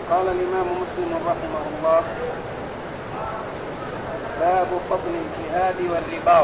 قال الإمام مسلم رحمه الله: باب فضل الجهاد والرباط.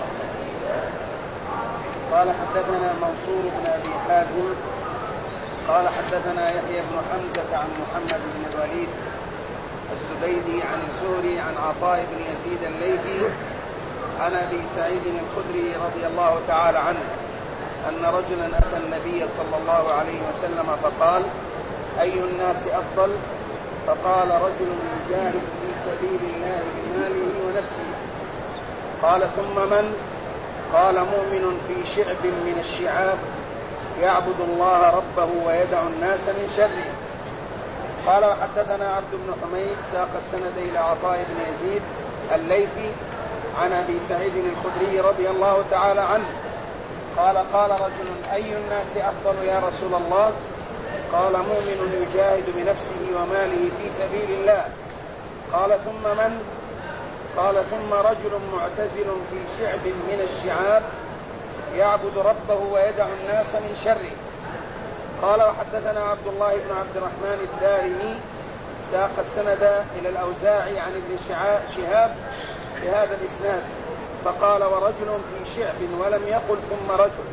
قال حدثنا منصور بن أبي حازم قال حدثنا يحيى بن حمزة عن محمد بن الوليد الزبيدي عن الزهري عن عطاء بن يزيد الليثي عن أبي سعيد الخدري رضي الله تعالى عنه أن رجلا أتى النبي صلى الله عليه وسلم فقال: أي الناس أفضل؟ فقال: رجل يجاهد في سبيل الله بماله ونفسه. قال: ثم من؟ قال: مؤمن في شعب من الشعاب يعبد الله ربه ويدع الناس من شره. قال: وحدثنا عبد بن حميد ساق السند إلى عطاء بن يزيد الليثي عن أبي سعيد الخدري رضي الله تعالى عنه قال: قال رجل: أي الناس أفضل يا رسول الله؟ قال: مؤمن يجاهد بنفسه وماله في سبيل الله. قال: ثم من؟ قال: ثم رجل معتزل في شعب من الشعاب يعبد ربه ويدع الناس من شره. قال: وحدثنا عبد الله بن عبد الرحمن الدارمي ساق السند إلى الأوزاعي عن ابن شهاب بهذا الإسناد فقال: ورجل في شعب ولم يقل ثم رجل.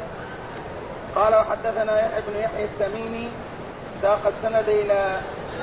قال: وحدثنا يحيى بن يحيى التميمي ساق السند إلى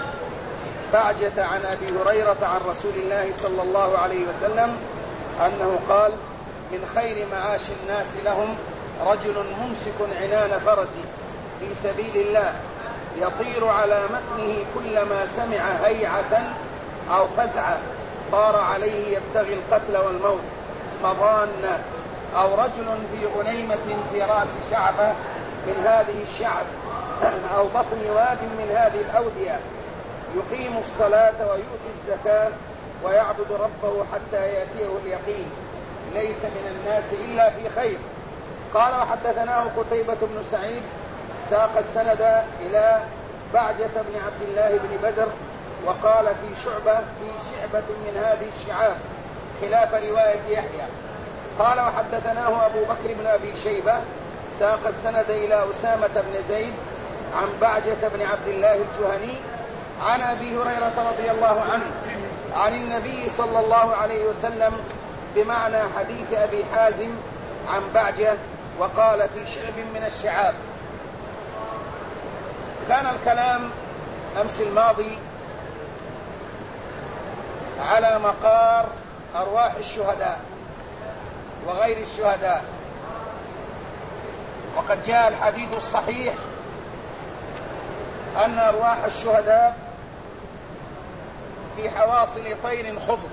بعجة عن أبي هريرة عن رسول الله صلى الله عليه وسلم أنه قال: من خير معاش الناس لهم رجل ممسك عنان فرس في سبيل الله يطير على متنه كلما سمع هيعة أو فزعة طار عليه يبتغي القتل والموت مضان، أو رجل في غنيمة في رأس شعبة من هذه الشعب أو بطن واد من هذه الأودية يقيم الصلاة ويؤتي الزكاة ويعبد ربه حتى يأتيه اليقين ليس من الناس إلا في خير. قال: وحدثناه قتيبة بن سعيد ساق السند إلى بعجة بن عبد الله بن بدر وقال: في شعبة من هذه الشعاب خلاف رواية يحيى. قال: وحدثناه أبو بكر بن أبي شيبة ساق السند إلى أسامة بن زيد عن بعجة بن عبد الله الجهني عن أبي هريرة رضي الله عنه عن النبي صلى الله عليه وسلم بمعنى حديث أبي حازم عن بعجة وقال: في شعب من الشعاب. كان الكلام أمس الماضي على مقار أرواح الشهداء وغير الشهداء، وقد جاء الحديث الصحيح أن أرواح الشهداء في حواصل طير خضر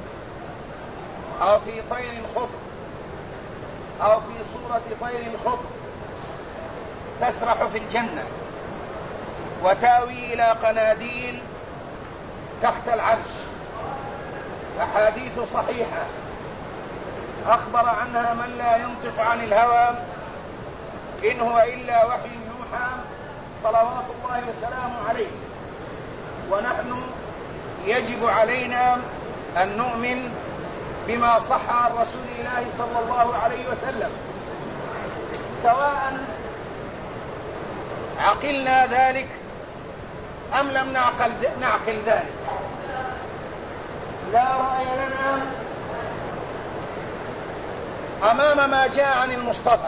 أو في طير خضر أو في صورة طير خضر تسرح في الجنة وتاوي إلى قناديل تحت العرش. أحاديث صحيحة أخبر عنها من لا ينطق عن الهوى إن هو إلا وحي يوحى صلوات الله وسلامه عليه. ونحن يجب علينا أن نؤمن بما صح عن رسول الله صلى الله عليه وسلم سواء عقلنا ذلك أم لم نعقل ذلك. لا رأي لنا أمام ما جاء عن المصطفى،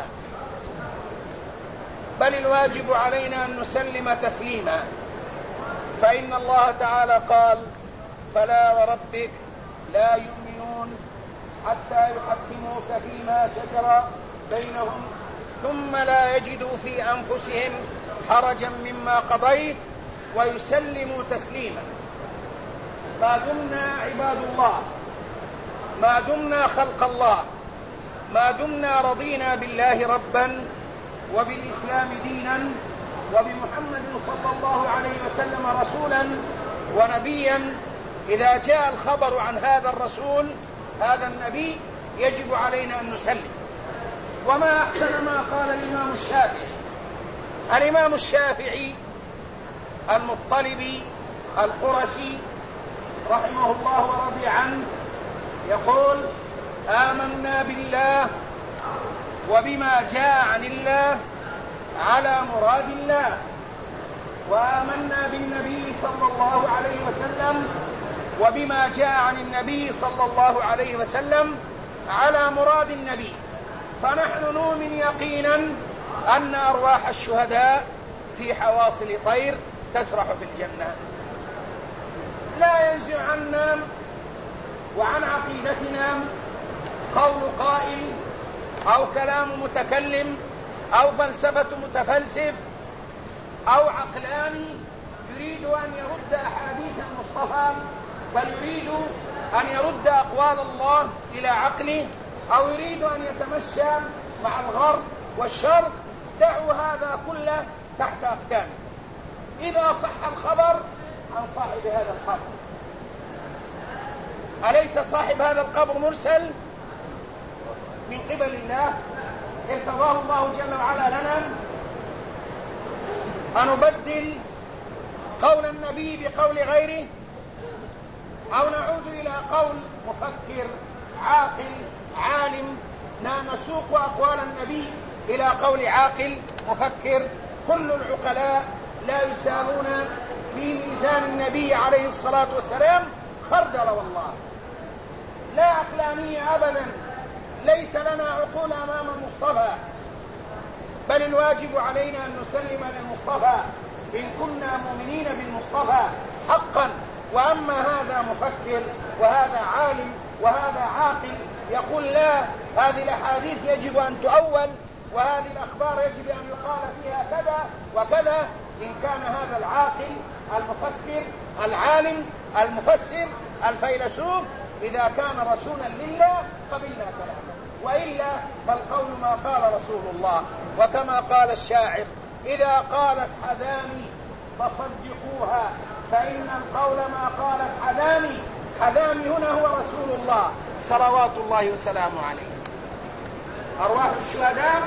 بل الواجب علينا أن نسلم تسليما، فإن الله تعالى قال: فلا وربك لا يؤمنون حتى يحكموك فيما شجر بينهم ثم لا يجدوا في أنفسهم حرجا مما قضيت ويسلموا تسليما. ما دمنا عباد الله، ما دمنا خلق الله، ما دمنا رضينا بالله ربا وبالإسلام دينا وبمحمد صلى الله عليه وسلم رسولا ونبيا، إذا جاء الخبر عن هذا الرسول هذا النبي يجب علينا أن نسلم. وما أحسن ما قال الإمام الشافعي. الإمام الشافعي المطلبي القرشي رحمه الله ورضي عنه يقول: آمنا بالله وبما جاء عن الله على مراد الله. وآمنا بالنبي صلى الله عليه وسلم وبما جاء عن النبي صلى الله عليه وسلم على مراد النبي، فنحن نؤمن يقينا أن أرواح الشهداء في حواصل طير تسرح في الجنة. لا ينزع عنا وعن عقيدتنا قول قائل أو كلام متكلم أو فلسفة متفلسف أو عقلاني يريد أن يرد أحاديث المصطفى، بل يريد أن يرد أقوال الله إلى عقله، أو يريد أن يتمشى مع الغرب والشرق. دعوا هذا كله تحت أقدامه. إذا صح الخبر عن صاحب هذا القبر، أليس صاحب هذا القبر مرسل من قبل الله ارتضاه الله جل وعلا لنا؟ أنبدل قول النبي بقول غيره، أو نعود إلى قول مفكر عاقل عالم، نسوق أقوال النبي إلى قول عاقل مفكر؟ كل العقلاء لا يساوون في ميزان النبي عليه الصلاة والسلام خردل، والله لا عقلانية أبدا. ليس لنا عقول أمام المصطفى، بل الواجب علينا أن نسلم للمصطفى إن كنا مؤمنين بالمصطفى حقا. وأما هذا مفكر وهذا عالم وهذا عاقل يقول لا، هذه الأحاديث يجب أن تؤول، وهذه الأخبار يجب أن يقال فيها كذا وكذا. إن كان هذا العاقل المفكر العالم المفسر الفيلسوف إذا كان رسولا لله قبلنا كلامه، وإلا فالقول ما قال رسول الله. وكما قال الشاعر: إذا قالت حذامي فصدقوها، فإن القول ما قالت حذامي. حذامي هنا هو رسول الله صلوات الله وسلامه عليه. أرواح الشهداء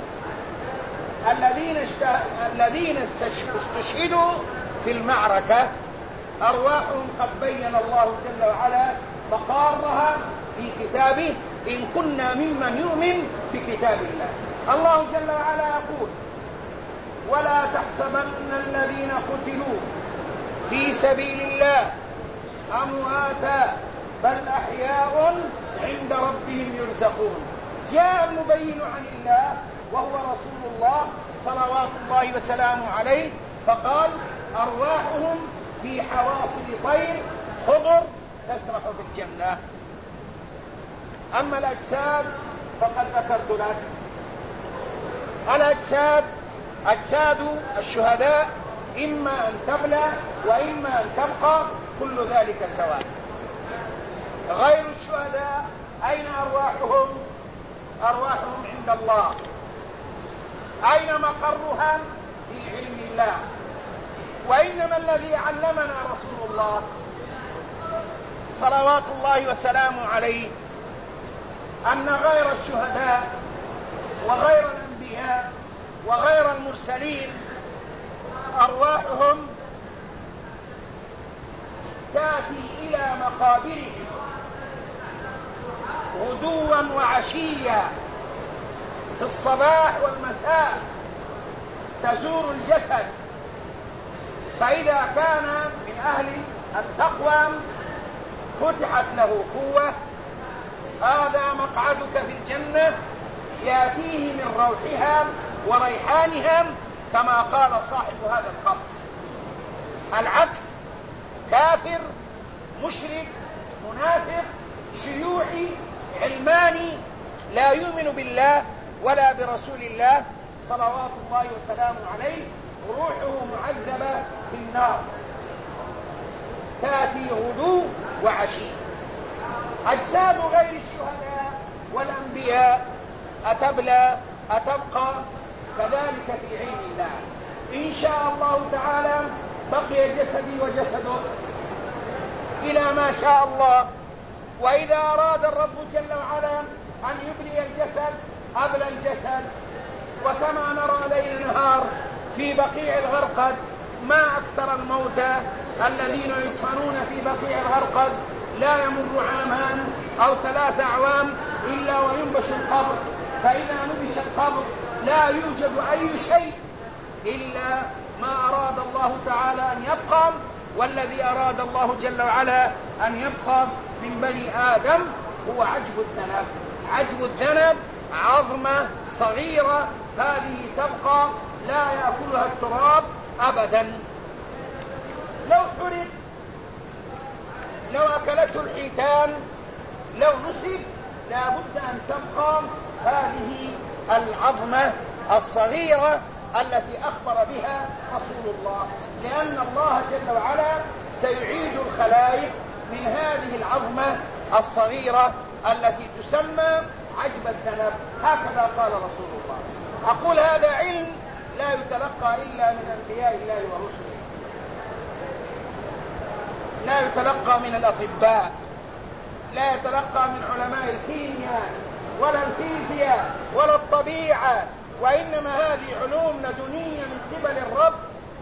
الذين استشهدوا في المعركة أرواحهم قد بين الله جل وعلا مقارها في كتابه: إن كنا ممن يؤمن بكتاب الله. الله جل وعلا يقول: ولا تحسبن الذين قتلوا في سبيل الله أمواتا بل أحياء عند ربهم يرزقون. جاء المبين عن الله وهو رسول الله صلوات الله وسلامه عليه، فقال: أرواحهم في حواصل طير خضر تسرح في الجنة. أما الأجساد فقد ذكرت لك. الأجساد أجساد الشهداء إما أن تبلى وإما أن تبقى، كل ذلك سواء. غير الشهداء أين أرواحهم؟ أرواحهم عند الله. أين مقرها؟ في علم الله. وإنما الذي علمنا رسول الله صلوات الله وسلامه عليه أن غير الشهداء وغير الأنبياء وغير المرسلين أرواحهم تأتي إلى مقابرهم غدوا وعشيا، في الصباح والمساء تزور الجسد. فإذا كان من أهل التقوى فتحت له قوة، هذا مقعدك في الجنة، يأتيه من روحها وريحانها كما قال صاحب هذا القبر. العكس: كافر مشرك منافق شيوعي علماني لا يؤمن بالله ولا برسول الله صلوات الله وسلامه عليه، روحه معذبة في النار، تأتي غدو وعشي. أجساد غير الشهداء والأنبياء أتبلى أتبقى، كذلك في علم الله. إن شاء الله تعالى بقي جسدي وجسده إلى ما شاء الله، وإذا أراد الرب جل وعلا أن يبلي الجسد أبلى الجسد. وكما نرى ليل نهار في بقيع الغرقد، ما أكثر الموتى الذين يدفنون في بقيع الغرقد، لا يمر عامان أو 3 أعوام إلا وينبش القبر. فإذا نبش القبر لا يوجد أي شيء إلا ما أراد الله تعالى أن يبقى، والذي أراد الله جل وعلا أن يبقى من بني آدم هو عجب الذنب. عجب الذنب عظمة صغيرة هذه تبقى لا يأكلها التراب أبدا. لو حرق، لو أكلته الحيتان، لو نسب، لا بد أن تبقى هذه العظمة الصغيرة التي أخبر بها رسول الله، لأن الله جل وعلا سيعيد الخلائق من هذه العظمة الصغيرة التي تسمى عجب الذنب. هكذا قال رسول الله. أقول هذا علم لا يتلقى إلا من أنبياء الله ورسله، لا يتلقى من الأطباء، لا يتلقى من علماء الكيمياء ولا الفيزياء ولا الطبيعة، وإنما هذه علوم لدنية من قبل الرب،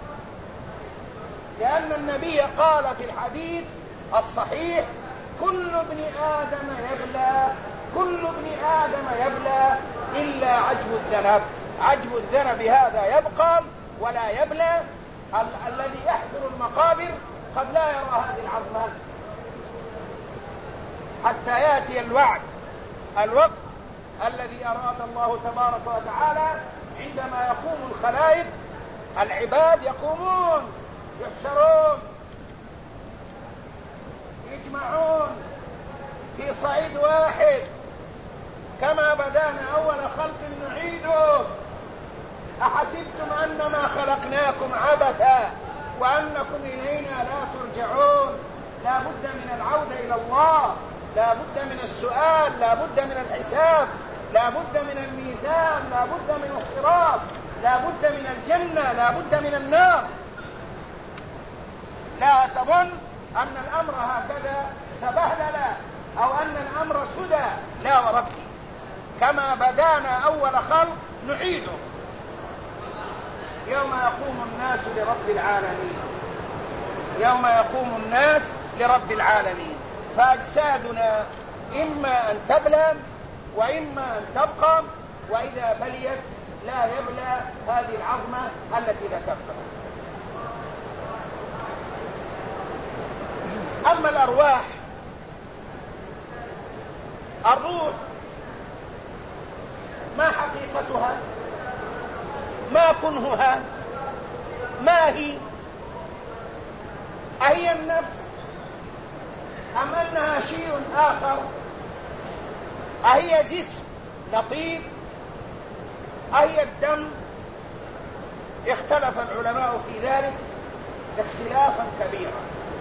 لأن النبي قال في الحديث الصحيح: كل ابن آدم يبلى، كل ابن آدم يبلى إلا عجب الذنب. عجب الذنب هذا يبقى ولا يبلى. الذي يحفر المقابر قد لا يرى هذه العظمة حتى يأتي الوقت الذي أراد الله تبارك وتعالى، عندما يقوم الخلائق، العباد يقومون يحشرون يجمعون في صعيد واحد، كما بدانا أول خلق نعيده. أحسبتم أنما خلقناكم عبثا وأنكم إلينا لا ترجعون. لا بد من العودة إلى الله، لا بد من السؤال، لا بد من الحساب، لا بد من الميزان، لا بد من الصراط، لا بد من الجنة، لا بد من النار. لا تظن أن الأمر هكذا سبهلل أو أن الأمر سدى، لا وربي، كما بدانا أول خلق نعيده. يوم يقوم الناس لرب العالمين، يوم يقوم الناس لرب العالمين، فأجسادنا إما أن تبلى وإما أن تبقى، وإذا بليت لا يبلى هذه العظمة التي ذكرتها. أما الأرواح، الروح ما حقيقتها؟ ما كنهها؟ ما هي؟ أهي النفس أم أنها شيء آخر؟ أهي جسم لطيف؟ أهي الدم؟ اختلف العلماء في ذلك اختلافا كبيرا.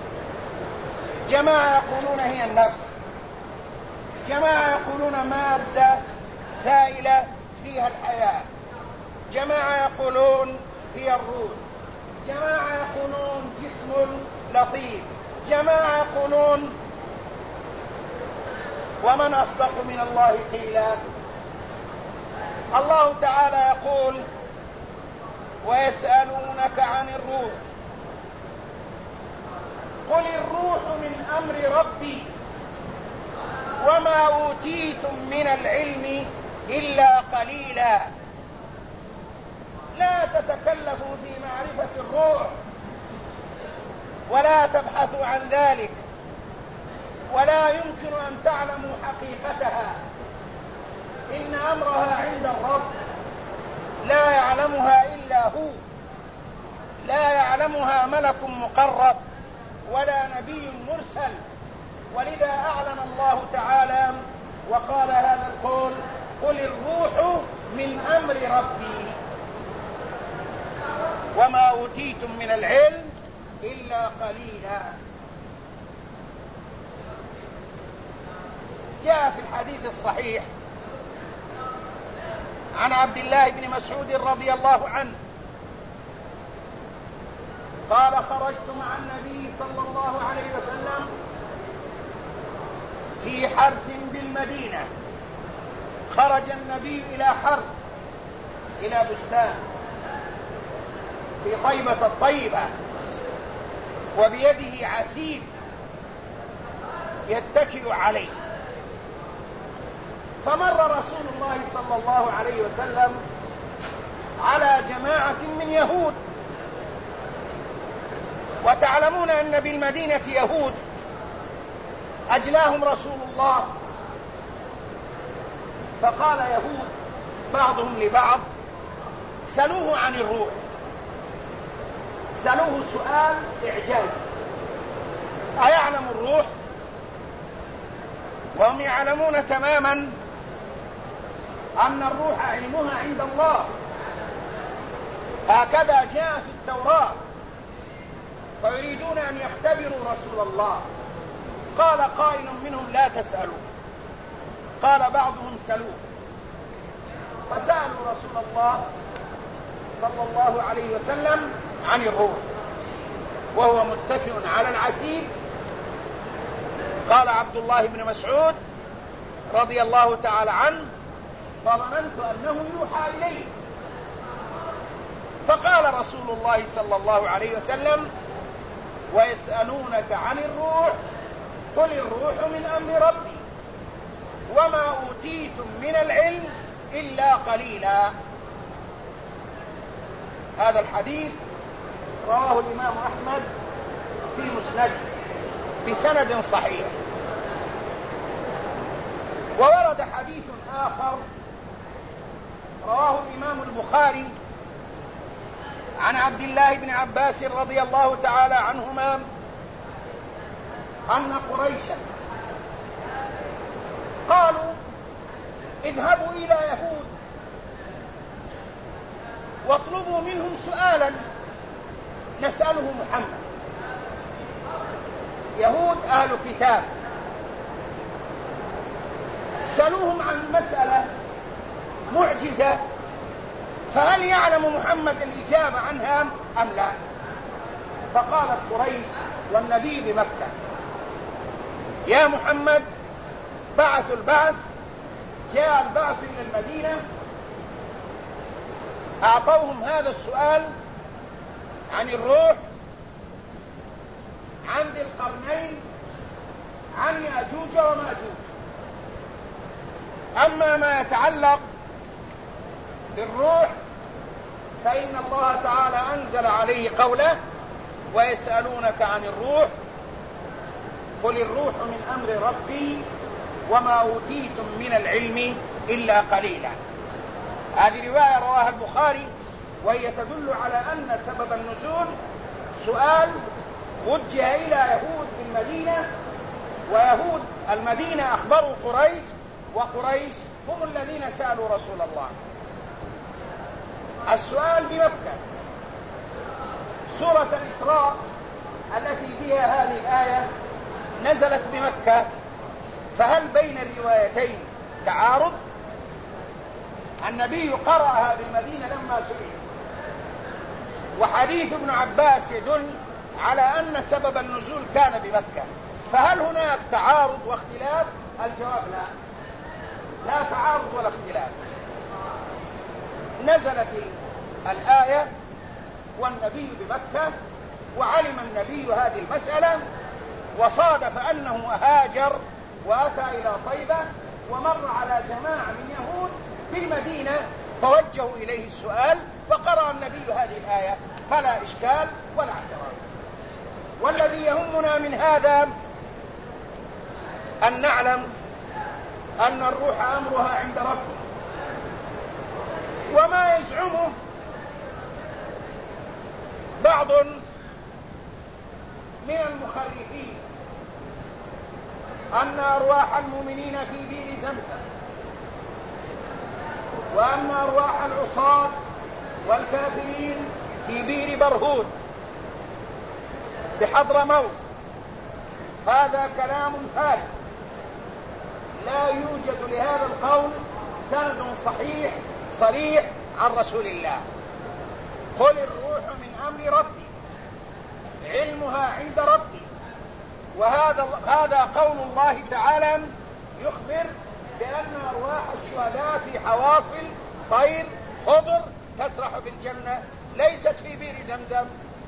جماعة يقولون هي النفس، جماعة يقولون مادة سائلة فيها الحياة، جماعة يقولون هي الروح، جماعة يقولون جسم لطيف، جماعة يقولون، ومن أصدق من الله قيلا. الله تعالى يقول: ويسألونك عن الروح قل الروح من أمر ربي وما أوتيتم من العلم إلا قليلا. لا تتكلفوا في معرفة الروح ولا تبحثوا عن ذلك، ولا يمكن أن تعلموا حقيقتها. إن أمرها عند الرب، لا يعلمها إلا هو، لا يعلمها ملك مقرب ولا نبي مرسل. ولذا أعلن الله تعالى وقال هذا القول: قل الروح من أمر ربي وما أوتيتم من العلم إلا قليلا. جاء في الحديث الصحيح عن عبد الله بن مسعود رضي الله عنه قال: خرجت مع النبي صلى الله عليه وسلم في حرث بالمدينة. خرج النبي إلى حرث، إلى بستان في طيبة الطيبة، وبيده عسيب يتكئ عليه. فمر رسول الله صلى الله عليه وسلم على جماعة من يهود وتعلمون أن بالمدينة يهود أجلاهم رسول الله، فقال يهود بعضهم لبعض: سلوه عن الروح، سلوه سؤال إعجاز، أيعلم الروح؟ وهم يعلمون تماما أن الروح علمها عند الله، هكذا جاء في التوراة، ويريدون أن يختبروا رسول الله. قال قائل منهم: لا تسألوا. قال بعضهم: سلوه. فسألوا رسول الله صلى الله عليه وسلم عن الروح وهو متكئ على العسيب. قال عبد الله بن مسعود رضي الله تعالى عنه: فظننت أنه يوحى إليه. فقال رسول الله صلى الله عليه وسلم: ويسألونك عن الروح قل الروح من أمر ربي وما أوتيتم من العلم إلا قليلا. هذا الحديث رواه الإمام أحمد في مسنده بسند صحيح. وورد حديث آخر رواه الإمام البخاري عن عبد الله بن عباس رضي الله تعالى عنهما أن قريشا قالوا: اذهبوا إلى يهود واطلبوا منهم سؤالا نسأله محمد. يهود أهل كتاب، سألوهم عن مسألة معجزة، فهل يعلم محمد الإجابة عنها أم لا؟ فقالت قريش والنبي بمكة: يا محمد بعثوا البعث، جاء البعث إلى المدينة، أعطوهم هذا السؤال عن الروح، عن ذي القرنين، عن يأجوج ومأجوج. أما ما يتعلق بالروح فإن الله تعالى أنزل عليه قوله: ويسألونك عن الروح قل الروح من أمر ربي وما أوتيتم من العلم إلا قليلا. هذه رواية رواها البخاري، وهي تدل على أن سبب النزول سؤال وجه إلى يهود بالمدينة، ويهود المدينة أخبروا قريش، وقريش هم الذين سألوا رسول الله. السؤال بمكة. سورة الإسراء التي فيها هذه الآية نزلت بمكة، فهل بين الروايتين تعارض؟ النبي قرأها بالمدينة لما سئل، وحديث ابن عباس يدل على أن سبب النزول كان بمكة، فهل هناك تعارض واختلاف؟ الجواب لا، لا تعارض ولا اختلاف. نزلت الآية والنبي بمكة، وعلم النبي هذه المسألة، وصادف أنه هاجر وأتى إلى طيبة ومر على جماعة من يهود في المدينة، فوجهوا إليه السؤال فقرأ النبي هذه الآية، فلا إشكال ولا اعتراض. والذي يهمنا من هذا أن نعلم أن الروح أمرها عند ربه، وما يزعمه بعض من المخرفين أن أرواح المؤمنين في بئر زمزم، وأن أرواح العصاة والكافرين في بئر برهوت بحضرموت، هذا كلام فارغ، لا يوجد لهذا القول سند صحيح صريح عن رسول الله. قل الروح من أمر ربي علمها عند ربي، وهذا قول الله تعالى يخبر بأن أرواح الشهداء في حواصل طير خضر تسرح في الجنة، ليست في بئر زمزم.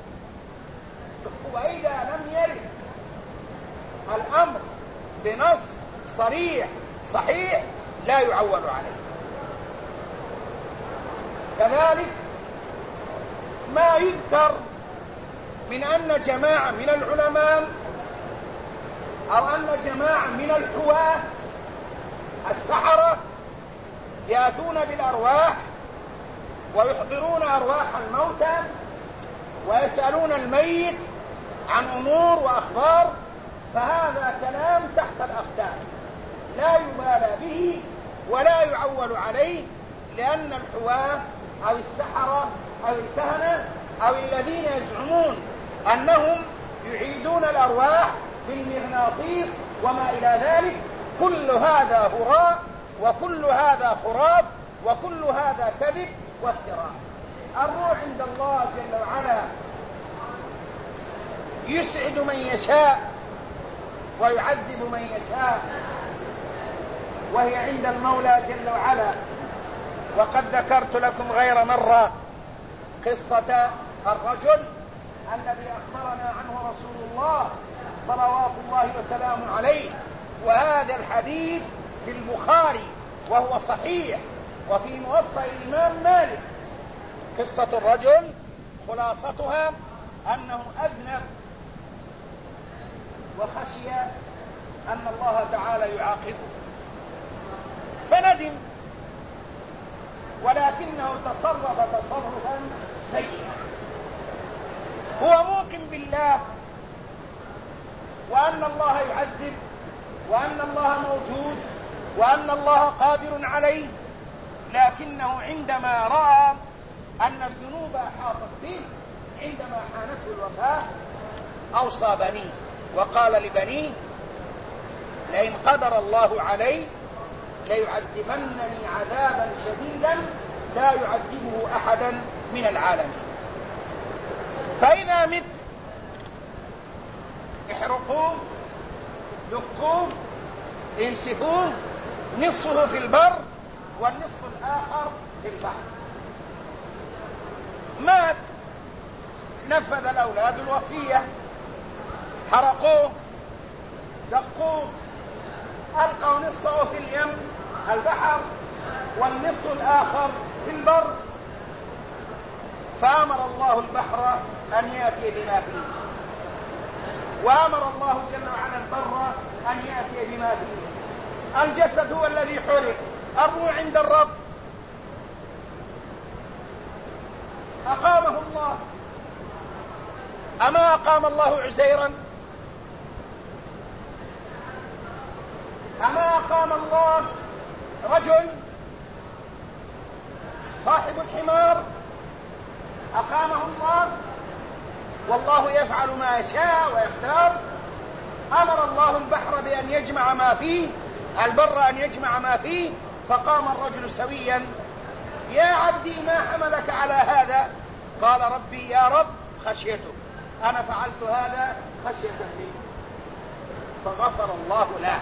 وإذا لم يرد الأمر بنص صريح صحيح لا يعول عليه. كذلك ما يذكر من أن جماعة من العلماء أو أن جماعة من الحواة السحرة يأتون بالأرواح ويحضرون أرواح الموتى ويسألون الميت عن أمور وأخبار، فهذا كلام تحت الأقدام لا يبالى به ولا يعول عليه، لأن الحواة أو السحرة أو الكهنة أو الذين يزعمون أنهم يعيدون الأرواح بالمغناطيس وما إلى ذلك، كل هذا هراء وكل هذا خراف وكل هذا كذب وافتراء. الروح عند الله جل وعلا يسعد من يشاء ويعذب من يشاء، وهي عند المولى جل وعلا. وقد ذكرت لكم غير مرة قصة الرجل الذي أخبرنا عنه رسول الله صلوات الله وسلامه عليه، وهذا الحديث في البخاري وهو صحيح وفي موطأ الإمام مالك. قصة الرجل خلاصتها أنه أذنب وخشي أن الله تعالى يعاقبه فندم، ولكنه تصرف تصرفا سيئا. هو موقن بالله وأن الله يعذب وأن الله موجود وأن الله قادر عليه، لكنه عندما رأى أن الذنوب أحاطت به عندما حانته الوفاة أوصى بنيه وقال لبنيه: لئن قدر الله علي ليعذبنني عذابا شديدا لا يعذبه أحدا من العالمين، فإذا مت احرقوه دقوه انسفوه، نصفه في البر والنصف الآخر في البحر. مات، نفذ الأولاد الوصية، حرقوه دقوه، ألقوا نصفه في اليم البحر والنصف الآخر في البر، فأمر الله البحر أن يأتي بما فيه، وأمر الله جل وعلا البر أن يأتي بما فيه. الجسد هو الذي حرق، الروح عند الرب. أقامه الله. أما أقام الله عزيرا؟ أما أقام الله رجل صاحب الحمار؟ أقامه الله. والله يفعل ما يشاء ويختار. أمر الله البحر بأن يجمع ما فيه، البر أن يجمع ما فيه، فقام الرجل سويا: يا عبدي ما حملك على هذا؟ قال: ربي يا رب خشيتك، أنا فعلت هذا خشية لي، فغفر الله له.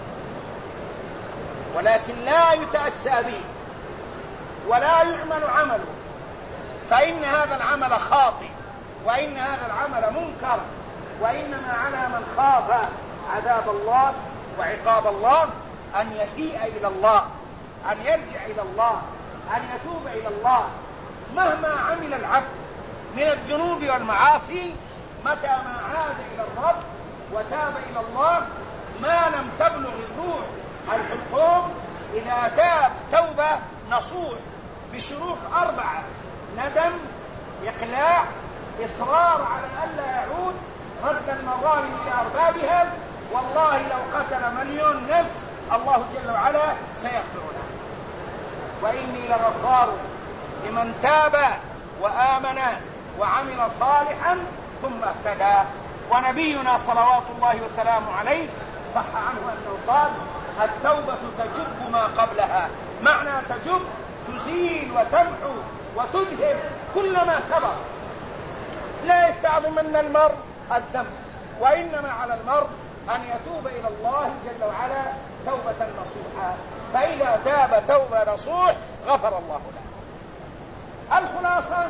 ولكن لا يتأسى به ولا يعمل عمله، فإن هذا العمل خاطئ وإن هذا العمل منكر، وإنما على من خاف عذاب الله وعقاب الله أن يفيء إلى الله، أن يرجع إلى الله، أن يتوب إلى الله. مهما عمل العبد من الذنوب والمعاصي، متى ما عاد إلى الرب وتاب إلى الله، ما لم تبلغ الروح الحلقوم، إذا تاب توبة نصوح بشروط 4: ندم، إقلاع، إصرار على ألا يعود، رد المظالم إلى أربابها. والله لو قتل 1,000,000 نفس الله جل وعلا سيغفر له. وإني لغفار لمن تاب وآمن وعمل صالحا ثم اهتدى. ونبينا صلوات الله وسلامه عليه صح عنه أنه قال: التوبة تجب ما قبلها. معنى تجب: تزيل وتمحو وتذهب كل ما سبق. لا يستعظمن المرء الذنب، وإنما على المرء أن يتوب إلى الله جل وعلا توبة نصوحا، فإذا تاب توبة نصوح غفر الله له. الخلاصة: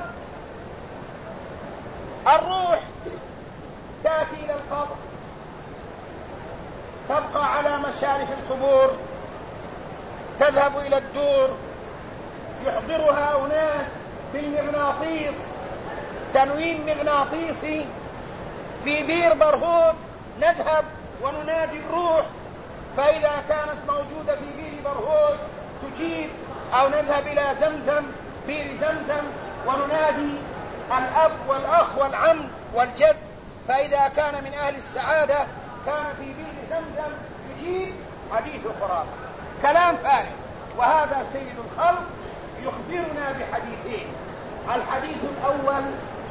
الروح تأتي إلى القبر، تبقى على مشارف القبور، تذهب إلى الدور، يحضرها أناس بالمغناطيس، تنويم مغناطيسي في بئر برهود نذهب وننادي الروح، فإذا كانت موجودة في بئر برهود تجيب، أو نذهب إلى زمزم، بئر زمزم، وننادي الأب والأخ والعم والجد، فإذا كان من أهل السعادة كان في بئر زمزم يجيب. حديث خرافة، كلام فارغ. وهذا سيد الخلق يخبرنا بحديثين. الحديث الأول: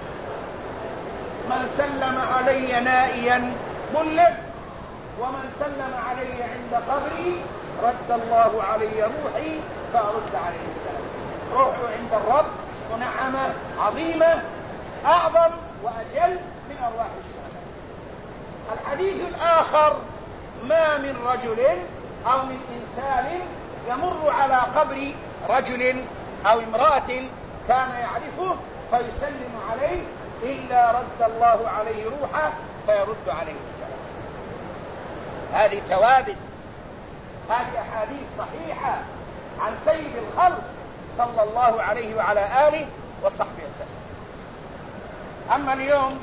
من سلم علي نائيا بلغ، ومن سلم علي عند قبري رد الله علي روحي فأرد عليه السلام. روحه عند الرب ونعمة عظيمة أعظم وأجل من أرواح الشهداء. الحديث الآخر: ما من رجل أو من إنسان يمر على قبر رجل أو امرأة كان يعرفه فيسلم عليه إلا رد الله عليه روحه فيرد عليه السلام. هذه ثوابت، هذه أحاديث صحيحة عن سيد الخلق صلى الله عليه وعلى آله وصحبه وسلم. أما اليوم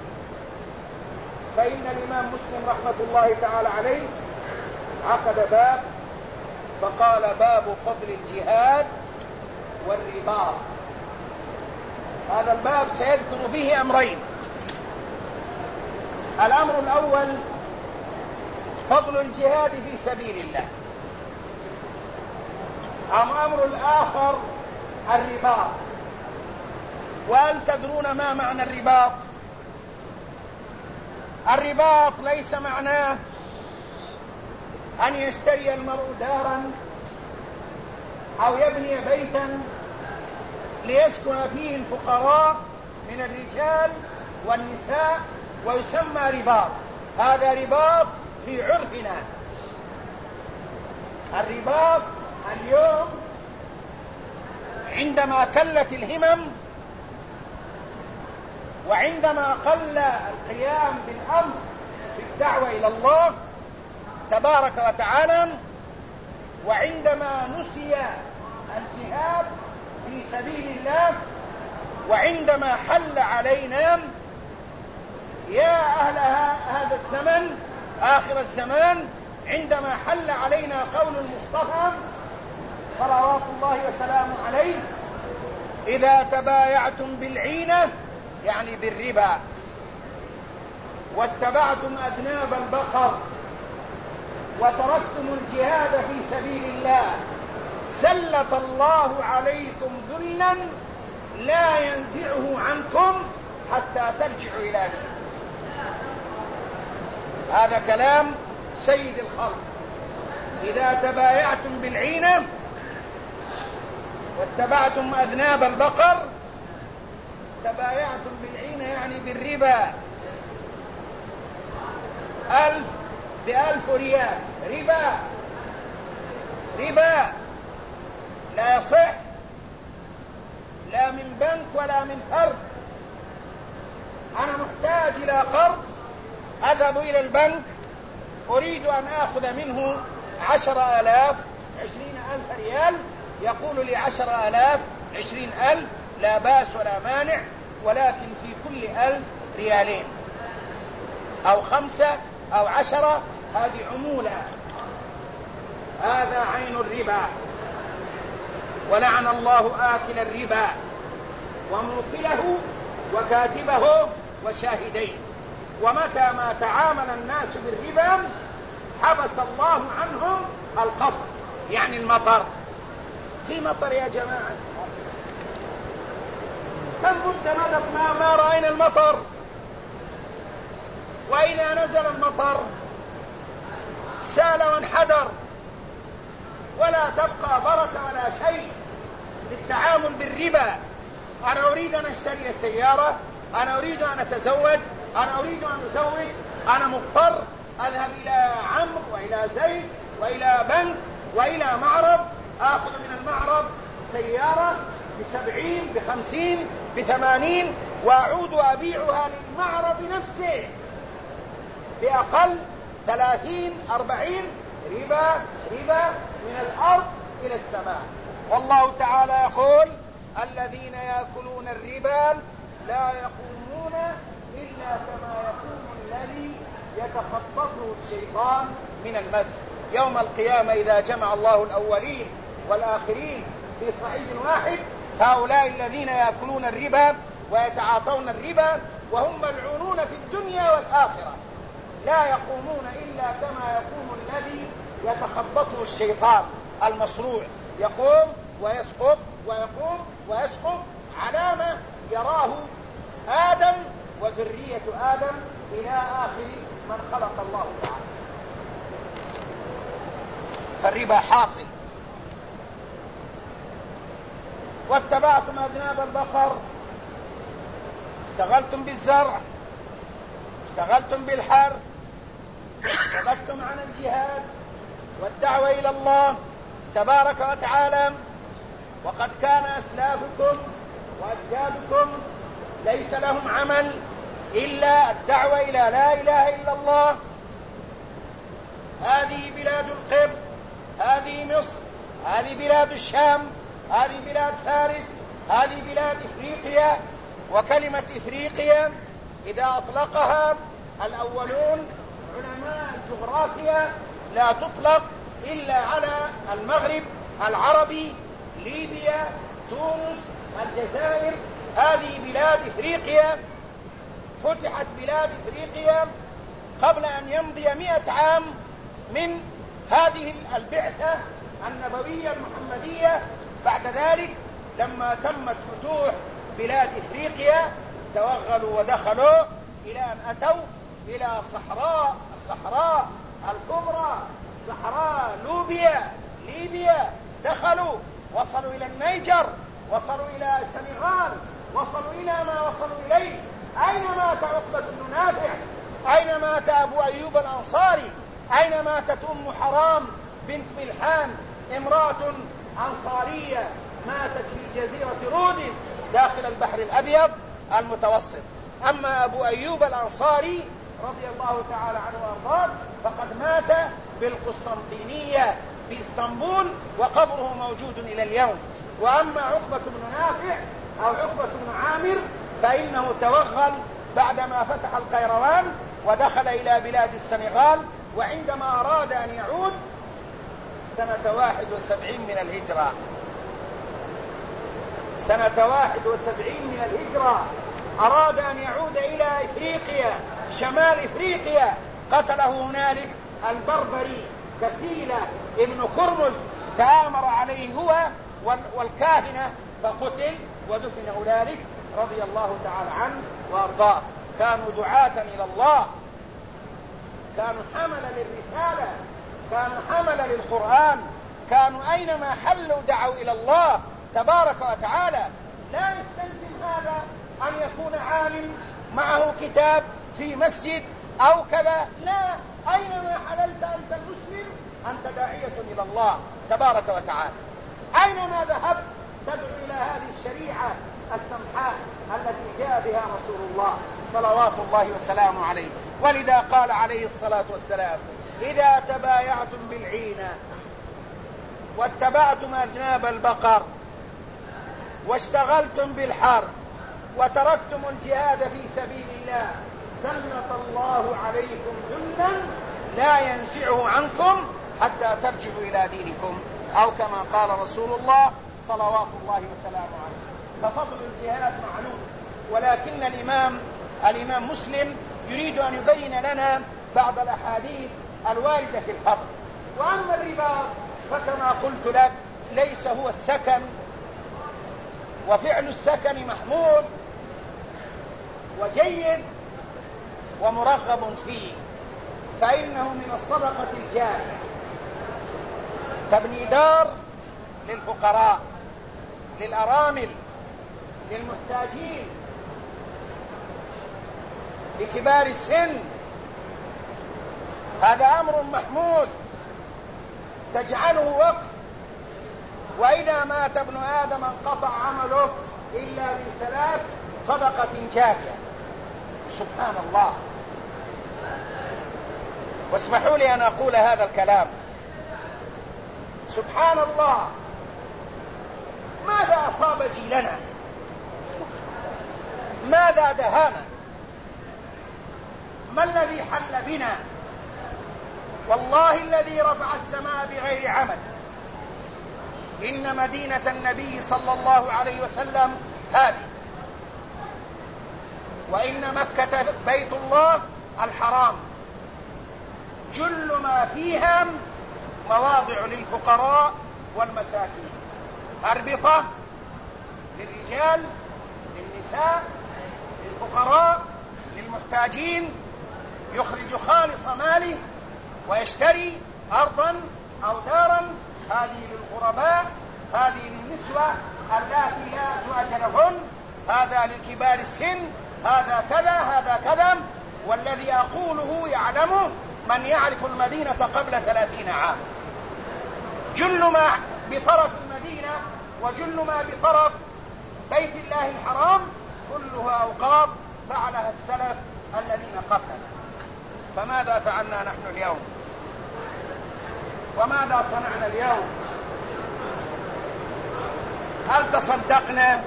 فإن الإمام مسلم رحمة الله تعالى عليه عقد باب فقال: باب فضل الجهاد والرباط. هذا الباب سيذكر فيه أمرين. الأمر الأول: فضل الجهاد في سبيل الله. الأمر الآخر: الرباط. وهل تدرون ما معنى الرباط؟ الرباط ليس معناه أن يشتري المرء دارا أو يبني بيتا ليسكن فيه الفقراء من الرجال والنساء ويسمى رباط. هذا رباط في عرفنا. الرباط اليوم عندما كلت الهمم وعندما قل القيام بالأمر بالدعوة إلى الله تبارك وتعالى، وعندما نسي الجهاد في سبيل الله، وعندما حل علينا يا أهل هذا الزمن آخر الزمان، عندما حل علينا قول المصطفى صلوات الله وسلامه عليه: إذا تبايعتم بالعينة، يعني بالربا، واتبعتم أذناب البقر وتركتم الجهاد في سبيل الله، سلط الله عليكم ذلا لا ينزعه عنكم حتى ترجعوا إلى دينكم. هذا كلام سيد الخلق. إذا تبايعتم بالعينة واتبعتم أذناب البقر، تبايعتم بالعينة يعني بالربا، 1000 ب1000 ريال ربا لا يصح، لا من بنك ولا من فرد. أنا محتاج إلى قرض، أذهب إلى البنك أريد أن أخذ منه 10,000 20,000 ريال، يقول لي 10,000 20,000 لا بأس ولا مانع، ولكن في كل 1000 ريالين أو 5 أو 10، هذه عمولة. هذا عين الربا، ولعن الله آكل الربا وموكله وكاتبه وشاهديه. ومتى ما تعامل الناس بالربا حبس الله عنهم القطر، يعني المطر. في مطر يا جماعة، كم مدة مضت ما رأينا المطر. وإذا نزل المطر سال وانحدر، ولا تبقى بركة ولا شيء للتعامل بالربا. أنا أريد أن أشتري سيارة، أنا أريد أن أتزوج، أنا أريد أن أزوج، أنا مضطر أذهب إلى عمرو وإلى زيد وإلى بنك وإلى معرض، آخذ من المعرض سيارة ب70 ب50 ب80، وأعود أبيعها للمعرض نفسه بأقل 30 40. ربا من الأرض إلى السماء. والله تعالى يقول: الذين يأكلون الربا لا يقومون إلا كما يقوم الذي يتخطفه الشيطان من المس. يوم القيامة إذا جمع الله الأولين والآخرين في صعيد واحد، هؤلاء الذين يأكلون الربا ويتعاطون الربا وهم ملعونون في الدنيا والآخرة لا يقومون إلا كما يقوم الذي يتخبطه الشيطان المصروع، يقوم ويسقط ويقوم ويسقط علامة يراه آدم وذرية آدم إلى آخر من خلق الله تعالى. فالربا حاصل. واتبعتم أذناب البقر، اشتغلتم بالزرع، اشتغلتم بالحرث، صددتم عن الجهاد والدعوة إلى الله تبارك وتعالى. وقد كان أسلافكم وأجدادكم ليس لهم عمل إلا الدعوة إلى لا إله إلا الله. هذه بلاد القبط، هذه مصر، هذه بلاد الشام، هذه بلاد فارس، هذه بلاد إفريقيا. وكلمة إفريقيا إذا أطلقها الأولون علماء الجغرافيا لا تطلق إلا على المغرب العربي، ليبيا، تونس، الجزائر. هذه بلاد إفريقيا. فتحت بلاد إفريقيا قبل أن يمضي 100 عام من هذه البعثة النبوية المحمدية. بعد ذلك لما تمت فتوح بلاد إفريقيا توغلوا ودخلوا إلى أن أتوا إلى الصحراء الكبرى، صحراء ليبيا. دخلوا، وصلوا إلى النيجر، وصلوا إلى السنغال، وصلوا إلى ما وصلوا إليه. أين مات عقبة بن نافع؟ أين مات أبو أيوب الأنصاري؟ أين ماتت أم حرام بنت ملحان، امرأة أنصارية ماتت في جزيرة رودس داخل البحر الأبيض المتوسط. أما أبو أيوب الأنصاري رضي الله تعالى عنه وأرضاه فقد مات بالقسطنطينية في اسطنبول، وقبره موجود إلى اليوم. وأما عقبة بن نافع أو عقبة بن عامر فإنه توغل بعدما فتح القيروان ودخل إلى بلاد السنغال. وعندما أراد أن يعود سنة 71 من الهجرة، سنة 71 من الهجرة أراد أن يعود إلى إفريقيا، شمال إفريقيا. قتله هنالك البربري كسيلة ابن كرمز، تآمر عليه هو والكاهنة فقتل ودفن هنالك رضي الله تعالى عنه وأرضاه. كانوا دعاة إلى الله، كانوا حمل للرسالة، كانوا حمل للقرآن، كانوا أينما حلوا دعوا إلى الله تبارك وتعالى. لا يستلزم هذا أن يكون عالم معه كتاب في مسجد أو كذا، لا، أينما حللت أنت المسلم أنت داعية إلى الله تبارك وتعالى. أينما ذهبت تدعو إلى هذه الشريعة السمحاء التي جاء بها رسول الله صلوات الله وسلامه عليه. ولذا قال عليه الصلاة والسلام: إذا تبايعتم بالعينة واتبعتم أذناب البقر واشتغلتم بالحرب وتركتم الجهاد في سبيل الله سلط الله عليكم ذلا لا ينزعه عنكم حتى ترجعوا إلى دينكم، أو كما قال رسول الله صلوات الله وسلامه عليه. ففضل الجهاد معلوم، ولكن الإمام مسلم يريد أن يبين لنا بعض الأحاديث الواردة في الفضل. وأما الرباط فكما قلت لك ليس هو السكن، وفعل السكن محمود وجيد ومرغب فيه، فإنه من الصدقة الجارية. تبني دار للفقراء، للأرامل، للمحتاجين، لكبار السن، هذا أمر محمود تجعله وقف. وإذا مات ابن آدم انقطع عمله إلا من 3: صدقة جارية. سبحان الله. واسمحوا لي أن أقول هذا الكلام. سبحان الله، ماذا أصاب جيلنا؟ ماذا دهانا؟ ما الذي حل بنا؟ والله الذي رفع السماء بغير عمد إن مدينة النبي صلى الله عليه وسلم هذه، وإن مكة بيت الله الحرام، جل ما فيها مواضع للفقراء والمساكين، أربطة للرجال للنساء للفقراء للمحتاجين، يخرج خالص ماله ويشتري أرضا أو دارا، هذه للغرباء، هذه للنسوة اللاتي لا أزواج لهن، هذا للكبار السن، هذا كذا هذا كذا. والذي أقوله يعلمه من يعرف المدينة قبل 30 عام. جل ما بطرف المدينة وجل ما بطرف بيت الله الحرام كلها أوقاف فعلها السلف الذين قبلنا. فماذا فعلنا نحن اليوم؟ وماذا صنعنا اليوم؟ هل تصدقنا؟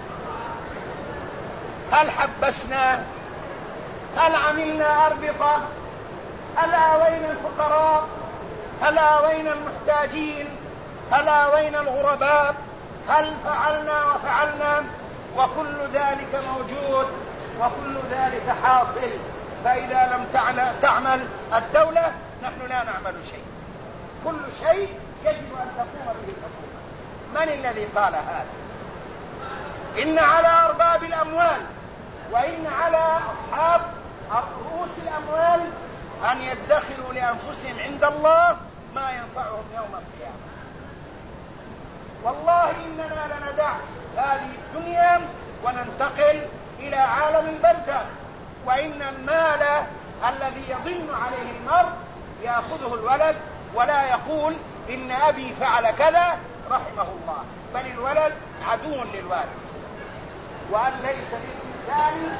هل حبسنا؟ هل عملنا أربطة؟ هل آوينا الفقراء؟ هل آوينا المحتاجين؟ هل آوينا الغرباء؟ هل فعلنا وفعلنا؟ وكل ذلك موجود وكل ذلك حاصل. فإذا لم تعمل الدولة نحن لا نعمل شيء. كل شيء يجب أن تقوم به الحكومة. من الذي قال هذا؟ إن على أرباب الأموال وإن على أصحاب رؤوس الأموال أن يدخروا لأنفسهم عند الله ما ينفعهم يوم القيامة. والله إننا لندع هذه الدنيا وننتقل إلى عالم البرزخ، وإن المال الذي يضن عليه المرء يأخذه الولد ولا يقول إن أبي فعل كذا رحمه الله، بل الولد عدو للوالد. وأن ليس للإنسان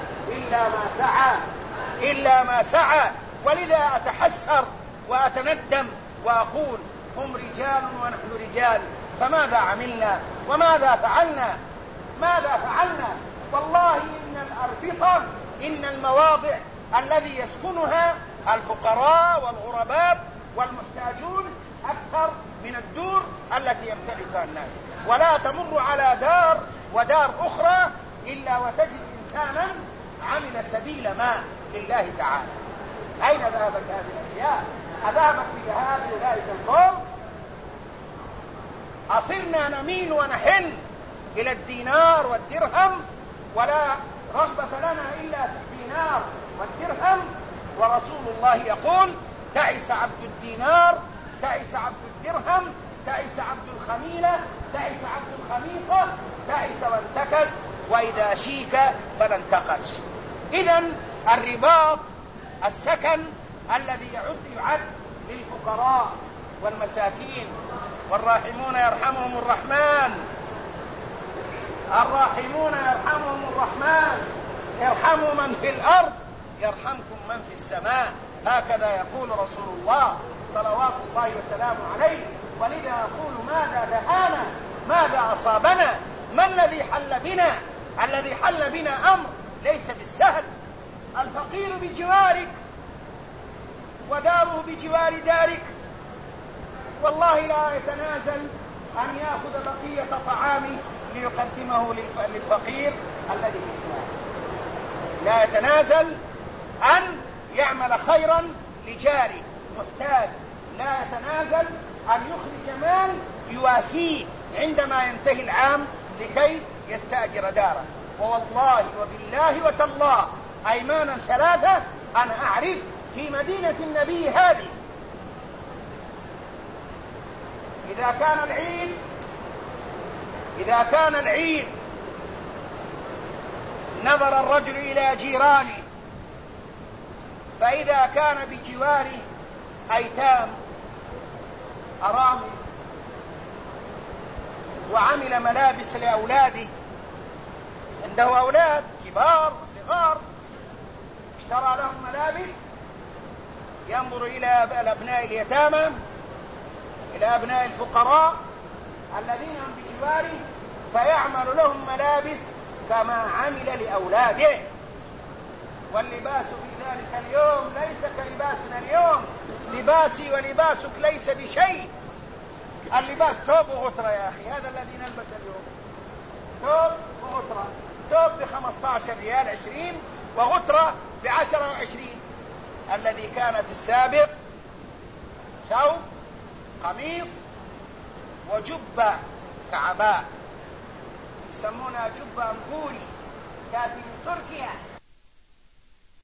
إلا ما سعى. ولذا أتحسر وأتندم وأقول هم رجال ونحن رجال، فماذا عملنا وماذا فعلنا؟ ماذا فعلنا؟ والله إن الأربطة إن المواضع الذي يسكنها الفقراء والغرباء والمحتاجون أكثر من الدور التي يمتلكها الناس. ولا تمر على دار ودار أخرى إلا وتجد إنسانا عمل سبيل ما لله تعالى. أين ذهبت هذه الأشياء؟ أذهبت بذهاب أولئك القوم؟ أصرنا نميل ونحن إلى الدينار والدرهم، ولا رغبة لنا إلا في الدينار والدرهم. ورسول الله يقول تعس عبد الدينار، تعس عبد الدرهم، تعس عبد الخميلة، تعس عبد الخميصة، تعس وانتكس، وإذا شيك فلا انتقش. إذن الرباط السكن الذي يعد للفقراء والمساكين، والراحمون يرحمهم الرحمن، الراحمون يرحمهم الرحمن، ارحموا من في الأرض يرحمكم من في السماء، هكذا يقول رسول الله صلوات الله وسلامه عليه. ولذا أقول ماذا دهانا؟ ماذا أصابنا؟ ما الذي حل بنا؟ الذي حل بنا أمر ليس بالسهل. الفقير بجوارك وداره بجوار دارك، والله لا يتنازل أن يأخذ بقية طعامه ليقدمه للفقير الذي بجواره، لا يتنازل أن يعمل خيرا لجاره محتاج، لا يتنازل أن يخرج مال يواسيه عندما ينتهي العام لكي يستأجر دارا. ووالله وبالله وتالله أيمانا ثلاثة أنا أعرف في مدينة النبي هذه إذا كان العيد نظر الرجل إلى جيرانه، فإذا كان بجواره أيتام أرامل وعمل ملابس لأولاده، عنده أولاد كبار وصغار، اشترى لهم ملابس، ينظر إلى أبناء اليتامى، إلى أبناء الفقراء الذين هم بجواره، فيعمل لهم ملابس كما عمل لأولاده. واللباس في ذلك اليوم ليس كلباسنا اليوم. لباسي ولباسك ليس بشيء. اللباس ثوب وغترة يا أخي، هذا الذي نلبس اليوم ثوب وغترة. ثوب ب15 ريال 20 وغترة ب10 و20. الذي كان في السابق ثوب قميص وجبة كعباء يسمونها جبة أنقوري، كانت من تركيا